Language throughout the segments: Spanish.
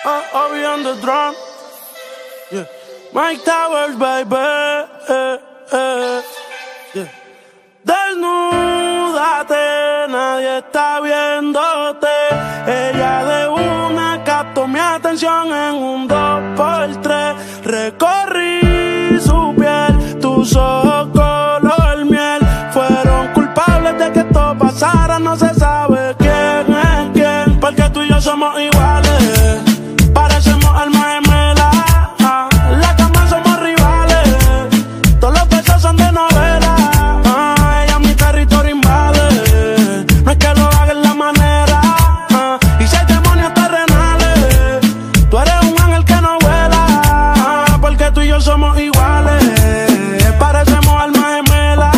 Obi on the drum. Yeah. Mike Towers, baby. Yeah. Desnúdate, nadie está viéndote. Ella de una captó mi atención en un 2x3. Recorrí su piel, tus ojos color miel. Fueron culpables de que esto pasara, no se sabe quién es quién. Porque tú y yo somos iguales, parecemos almas gemelas. La cama somos rivales, todos los besos son de novela. Ella mi territorio invade, no es que lo haga en la manera. Y si hay demonios terrenales, tú eres un ángel que no vuela. Porque tú y yo somos iguales, parecemos almas gemelas.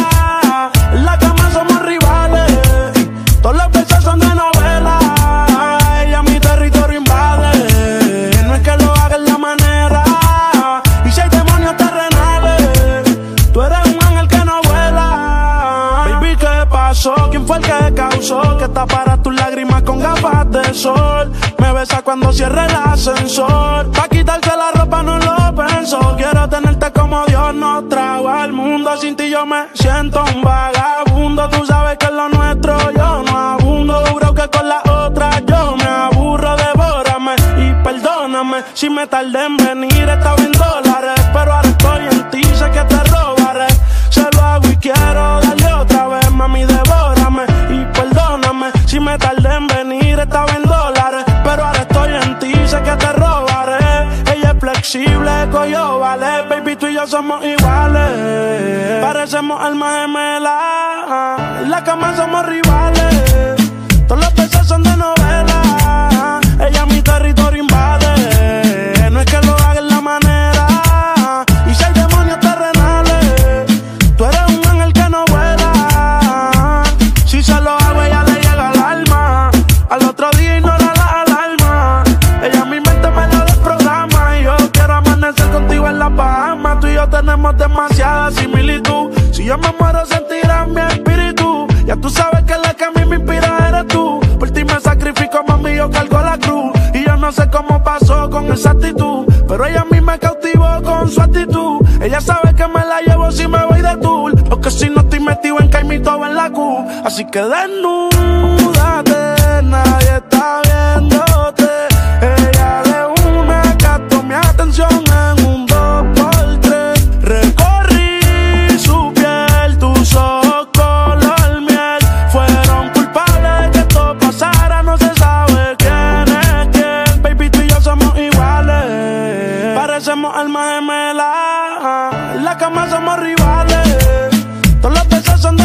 La cama somos rivales, todos los besos son de novela. Ella mi territorio invade, no es que lo haga en la manera. Y si hay demonios terrenales, tú eres un ángel que no vuela. Baby, ¿qué pasó? ¿Quién fue el que causó que tapara tus lágrimas con gafas de sol? Me besa cuando cierre el ascensor, pa' quitarse la ropa no lo pensó. Quiero tenerte como Dios nos trajo al mundo. Sin ti yo me siento un vagabundo. Tú sabes que es lo nuestro, yo no abundo. Juro que con la otra yo me aburro. Devórame y perdóname si me tardé en venir. Estaba en dólares, pero ahora estoy en ti. Sé que te robaré, se lo hago y quiero darle otra vez. Mami, devórame y perdóname si me tardé en venir. Estaba en dólares, pero ahora estoy en ti. Sé que te robaré. Ella es flexible, coyo vale. Baby, tú y yo somos iguales, parecemos almas gemelas. En la cama somos rivales, todos los besos son de novela. Ella mi territorio invade, no es que lo haga en la manera. Y si hay demonios terrenales, tú eres un ángel que no vuela. Si se lo hago ella le llega al alma, al otro día ignora la alarma. Ella en mi mente me la desprograma, y yo quiero amanecer contigo en la Bahamas. Tú y yo tenemos demasiada similitud. Si yo me muero sentirás mi espíritu. Ya tú sabes que la que a mí me inspira eres tú. Por ti me sacrifico, mami, yo cargo la cruz. Y yo no sé cómo pasó con esa actitud, pero ella a mí me cautivó con su actitud. Ella sabe que me la llevo si me voy de tour, o que si no estoy metido en Caimito o en la Q. Así que desnúdate, nadie está viéndote. Ella de una captó mi atención en un 2x3. Recorrí su piel, tus ojos color miel. Fueron culpables de que esto pasara, no se sabe quién es quién. Baby, tú y yo somos iguales, parecemos almas gemelas. En la cama somos rivales, todos los besos son de